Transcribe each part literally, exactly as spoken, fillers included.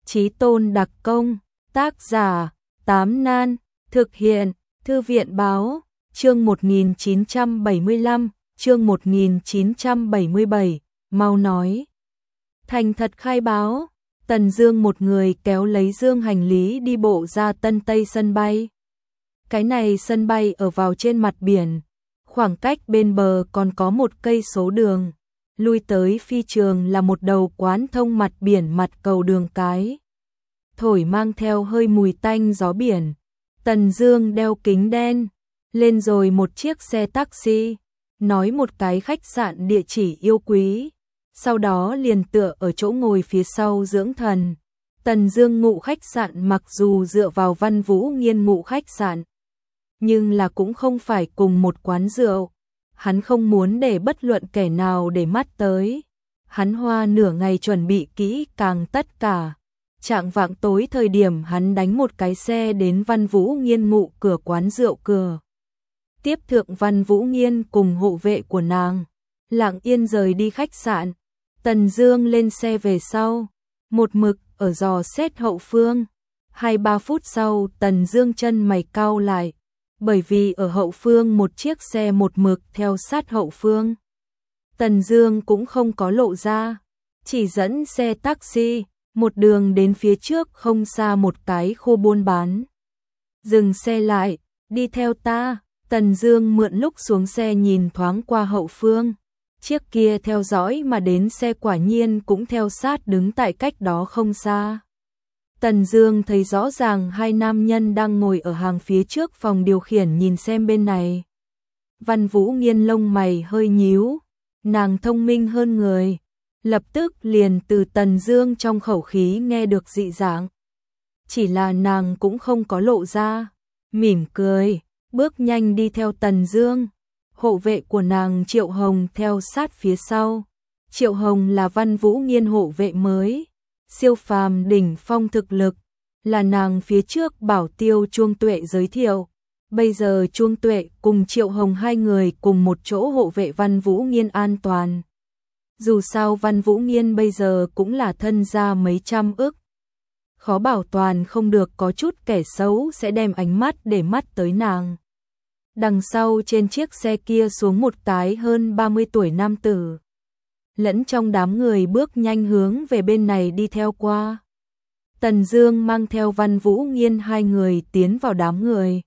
Chí tôn đặc công, tác giả, Tám Nan, thực hiện, Thư viện báo, chương một nghìn chín trăm bảy mươi lăm, chương một nghìn chín trăm bảy mươi bảy, mau nói. Thành thật khai báo, Tần Dương một người kéo lấy dương hành lý đi bộ ra Tân Tây sân bay. Cái này sân bay ở vào trên mặt biển, khoảng cách bên bờ còn có một cây số đường, lui tới phi trường là một đầu quán thông mặt biển mặt cầu đường cái. Thổi mang theo hơi mùi tanh gió biển. Tần Dương đeo kính đen, lên rồi một chiếc xe taxi, nói một cái khách sạn địa chỉ yêu quý, sau đó liền tựa ở chỗ ngồi phía sau dưỡng thần. Tần Dương ngụ khách sạn mặc dù dựa vào Văn Vũ Nghiên ngụ khách sạn, nhưng là cũng không phải cùng một quán rượu. Hắn không muốn để bất luận kẻ nào để mắt tới. Hắn hoa nửa ngày chuẩn bị kỹ càng tất cả. Trạng vạng tối thời điểm hắn đánh một cái xe đến Văn Vũ Nghiên ngụ cửa quán rượu cửa. Tiếp thượng Văn Vũ Nghiên cùng hộ vệ của nàng, lặng yên rời đi khách sạn. Tần Dương lên xe về sau, một mực ở dò xét hậu phương. Hai ba phút sau Tần Dương chân mày cau lại, bởi vì ở hậu phương một chiếc xe một mực theo sát hậu phương. Tần Dương cũng không có lộ ra, chỉ dẫn xe taxi một đường đến phía trước không xa một cái khu buôn bán. Dừng xe lại, đi theo ta. Tần Dương mượn lúc xuống xe nhìn thoáng qua hậu phương. Chiếc kia theo dõi mà đến xe quả nhiên cũng theo sát đứng tại cách đó không xa. Tần Dương thấy rõ ràng hai nam nhân đang ngồi ở hàng phía trước phòng điều khiển nhìn xem bên này. Văn Vũ Nghiên lông mày hơi nhíu, nàng thông minh hơn người, lập tức liền từ Tần Dương trong khẩu khí nghe được dị dạng. Chỉ là nàng cũng không có lộ ra, mỉm cười, bước nhanh đi theo Tần Dương. Hộ vệ của nàng Triệu Hồng theo sát phía sau. Triệu Hồng là Văn Vũ Nghiên hộ vệ mới, siêu phàm đỉnh phong thực lực, là nàng phía trước bảo tiêu Chuông Tuệ giới thiệu. Bây giờ Chuông Tuệ cùng Triệu Hồng hai người cùng một chỗ hộ vệ Văn Vũ Nghiên an toàn. Dù sao Văn Vũ Nghiên bây giờ cũng là thân gia mấy trăm ức, khó bảo toàn không được có chút kẻ xấu sẽ đem ánh mắt để mắt tới nàng. Đằng sau trên chiếc xe kia xuống một cái hơn ba mươi tuổi nam tử, lẫn trong đám người bước nhanh hướng về bên này đi theo qua. Tần Dương mang theo Văn Vũ Nghiên hai người tiến vào đám người,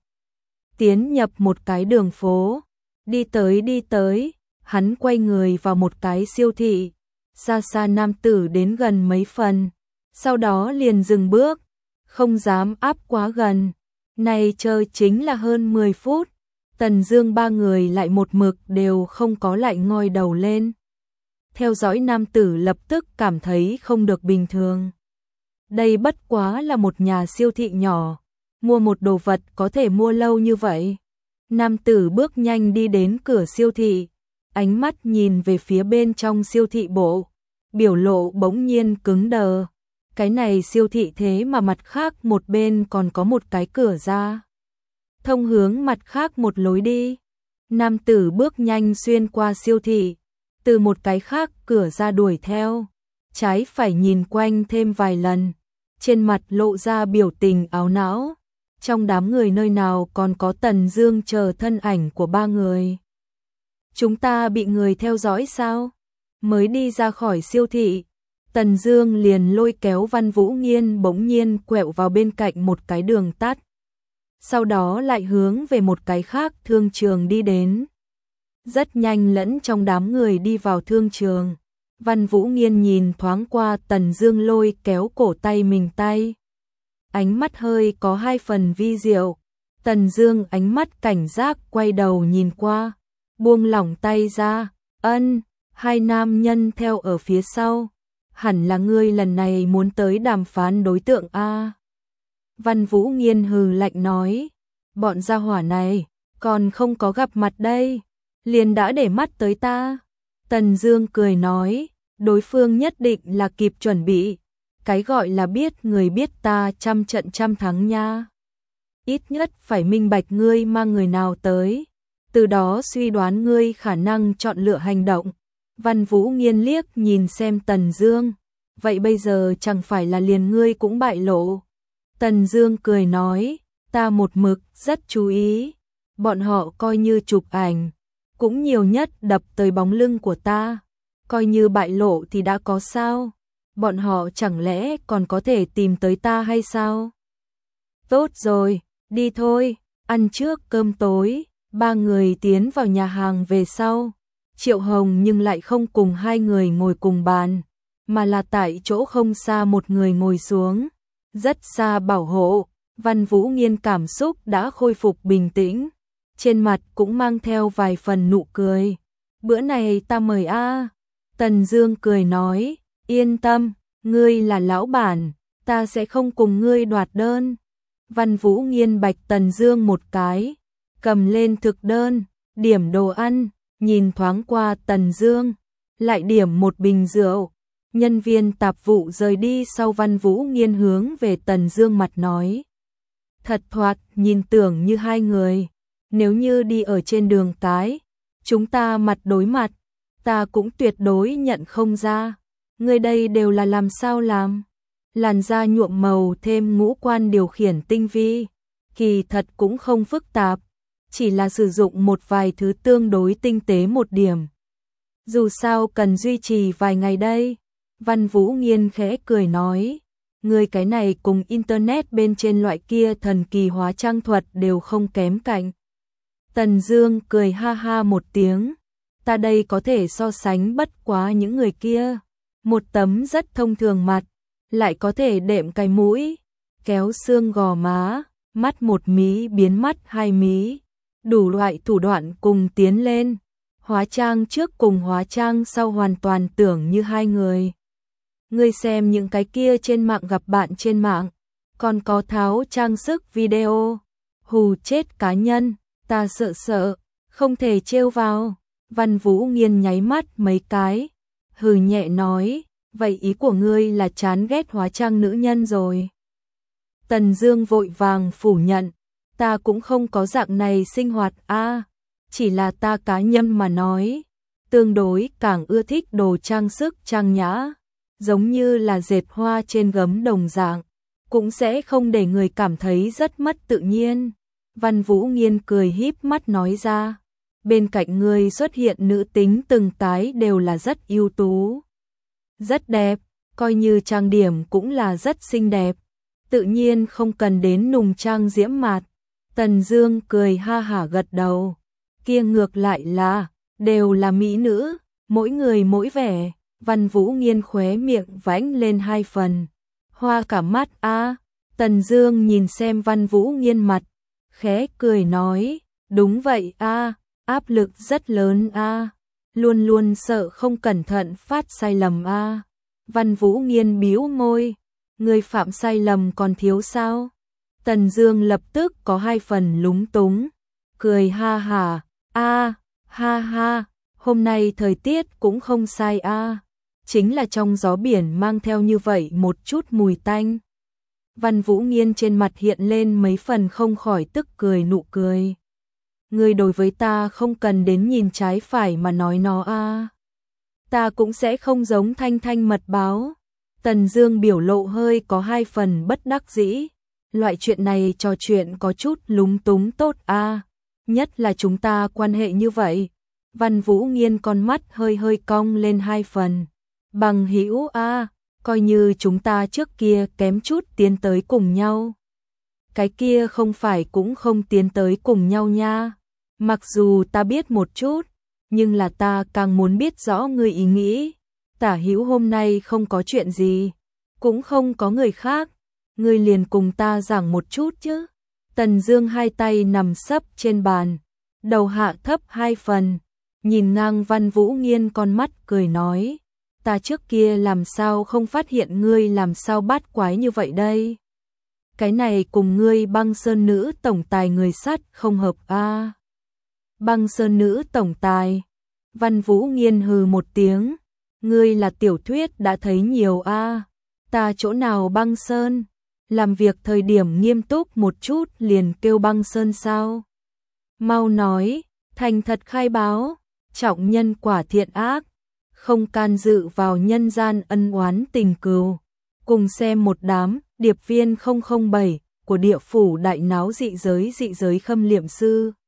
tiến nhập một cái đường phố, đi tới đi tới, hắn quay người vào một cái siêu thị. Xa xa nam tử đến gần mấy phần, sau đó liền dừng bước, không dám áp quá gần. Này chơi chính là hơn mười phút, Tần Dương ba người lại một mực đều không có lại ngoi đầu lên. Theo dõi nam tử lập tức cảm thấy không được bình thường. Đây bất quá là một nhà siêu thị nhỏ, mua một đồ vật có thể mua lâu như vậy. Nam tử bước nhanh đi đến cửa siêu thị, ánh mắt nhìn về phía bên trong siêu thị bộ, biểu lộ bỗng nhiên cứng đờ. Cái này siêu thị thế mà mặt khác một bên còn có một cái cửa ra, thông hướng mặt khác một lối đi. Nam tử bước nhanh xuyên qua siêu thị, từ một cái khác cửa ra đuổi theo, trái phải nhìn quanh thêm vài lần, trên mặt lộ ra biểu tình áo não. Trong đám người nơi nào còn có Tần Dương chờ thân ảnh của ba người. Chúng ta bị người theo dõi sao? Mới đi ra khỏi siêu thị, Tần Dương liền lôi kéo Văn Vũ Nghiên bỗng nhiên quẹo vào bên cạnh một cái đường tắt. Sau đó lại hướng về một cái khác thương trường đi đến. Rất nhanh lẫn trong đám người đi vào thương trường. Văn Vũ Nghiên nhìn thoáng qua Tần Dương lôi kéo cổ tay mình tay, ánh mắt hơi có hai phần vi diệu. Tần Dương ánh mắt cảnh giác quay đầu nhìn qua, buông lỏng tay ra. Ân, hai nam nhân theo ở phía sau. Hẳn là ngươi lần này muốn tới đàm phán đối tượng a. Văn Vũ Nghiên hừ lạnh nói, bọn gia hỏa này còn không có gặp mặt đây, liền đã để mắt tới ta. Tần Dương cười nói, đối phương nhất định là kịp chuẩn bị, cái gọi là biết người biết ta trăm trận trăm thắng nha. Ít nhất phải minh bạch ngươi mang người nào tới, từ đó suy đoán ngươi khả năng chọn lựa hành động. Văn Vũ Nghiên liếc nhìn xem Tần Dương, vậy bây giờ chẳng phải là liền ngươi cũng bại lộ. Tần Dương cười nói, ta một mực rất chú ý, bọn họ coi như chụp ảnh, cũng nhiều nhất đập tới bóng lưng của ta, coi như bại lộ thì đã có sao, bọn họ chẳng lẽ còn có thể tìm tới ta hay sao? Tốt rồi, đi thôi, ăn trước cơm tối. Ba người tiến vào nhà hàng về sau, Triệu Hồng nhưng lại không cùng hai người ngồi cùng bàn, mà là tại chỗ không xa một người ngồi xuống, rất xa bảo hộ. Văn Vũ Nghiên cảm xúc đã khôi phục bình tĩnh, trên mặt cũng mang theo vài phần nụ cười. Bữa này ta mời a. Tần Dương cười nói, yên tâm, ngươi là lão bản, ta sẽ không cùng ngươi đoạt đơn. Văn Vũ Nghiên bạch Tần Dương một cái, cầm lên thực đơn, điểm đồ ăn, nhìn thoáng qua Tần Dương, lại điểm một bình rượu. Nhân viên tạp vụ rời đi sau, Văn Vũ Nghiên hướng về Tần Dương mặt nói, thật thoạt nhìn tưởng như hai người, nếu như đi ở trên đường cái, chúng ta mặt đối mặt, ta cũng tuyệt đối nhận không ra. Người đây đều là làm sao làm? Làn da nhuộm màu thêm ngũ quan điều khiển tinh vi, kỳ thật cũng không phức tạp, chỉ là sử dụng một vài thứ tương đối tinh tế một điểm. Dù sao cần duy trì vài ngày đây. Văn Vũ Nghiên khẽ cười nói, người cái này cùng internet bên trên loại kia thần kỳ hóa trang thuật đều không kém cạnh. Tần Dương cười ha ha một tiếng, ta đây có thể so sánh bất quá những người kia, một tấm rất thông thường mặt, lại có thể đệm cái mũi, kéo xương gò má, mắt một mí biến mắt hai mí, đủ loại thủ đoạn cùng tiến lên, hóa trang trước cùng hóa trang sau hoàn toàn tưởng như hai người. Ngươi xem những cái kia trên mạng gặp bạn trên mạng, còn có tháo trang sức video, hù chết cá nhân, ta sợ sợ, không thể trêu vào. Văn Vũ Nghiên nháy mắt mấy cái, hừ nhẹ nói, vậy ý của ngươi là chán ghét hóa trang nữ nhân rồi. Tần Dương vội vàng phủ nhận, ta cũng không có dạng này sinh hoạt a, chỉ là ta cá nhân mà nói, tương đối càng ưa thích đồ trang sức trang nhã, giống như là dệt hoa trên gấm đồng dạng, cũng sẽ không để người cảm thấy rất mất tự nhiên. Văn Vũ Nghiên cười híp mắt nói ra, bên cạnh ngươi xuất hiện nữ tính từng cái đều là rất ưu tú, rất đẹp, coi như trang điểm cũng là rất xinh đẹp, tự nhiên không cần đến nùng trang diễm mạt. Tần Dương cười ha hả gật đầu, kia ngược lại là, đều là mỹ nữ, mỗi người mỗi vẻ. Văn Vũ Nghiên khóe miệng vãnh lên hai phần, hoa cả mắt a. Tần Dương nhìn xem Văn Vũ Nghiên mặt, khẽ cười nói, đúng vậy a, áp lực rất lớn a, luôn luôn sợ không cẩn thận phát sai lầm a. Văn Vũ Nghiên bĩu môi, người phạm sai lầm còn thiếu sao? Tần Dương lập tức có hai phần lúng túng, cười ha hả, a, ha ha, hôm nay thời tiết cũng không sai a, chính là trong gió biển mang theo như vậy một chút mùi tanh. Văn Vũ Nghiên trên mặt hiện lên mấy phần không khỏi tức cười nụ cười. Ngươi đối với ta không cần đến nhìn trái phải mà nói nó a. Ta cũng sẽ không giống Thanh Thanh mật báo. Tần Dương biểu lộ hơi có hai phần bất đắc dĩ. Loại chuyện này trò chuyện có chút lúng túng tốt a, nhất là chúng ta quan hệ như vậy. Văn Vũ Nghiên con mắt hơi hơi cong lên hai phần. Bằng hữu a, coi như chúng ta trước kia kém chút tiến tới cùng nhau. Cái kia không phải cũng không tiến tới cùng nhau nha. Mặc dù ta biết một chút, nhưng là ta càng muốn biết rõ ngươi ý nghĩ. Tả hữu hôm nay không có chuyện gì, cũng không có người khác, ngươi liền cùng ta giảng một chút chứ. Tần Dương hai tay nằm sấp trên bàn, đầu hạ thấp hai phần, nhìn ngang Văn Vũ Nghiên con mắt cười nói, ta trước kia làm sao không phát hiện ngươi làm sao bát quái như vậy đây. Cái này cùng ngươi Băng Sơn nữ tổng tài người sắt không hợp a. À. Băng Sơn nữ tổng tài. Văn Vũ Nghiên hừ một tiếng, ngươi là tiểu thuyết đã thấy nhiều a. À. Ta chỗ nào Băng Sơn, làm việc thời điểm nghiêm túc một chút liền kêu Băng Sơn sao? Mau nói, thành thật khai báo, trọng nhân quả thiện ác, không can dự vào nhân gian ân oán tình cừu. Cùng xem một đám điệp viên không không bảy của địa phủ đại náo dị giới dị giới khâm liệm sư.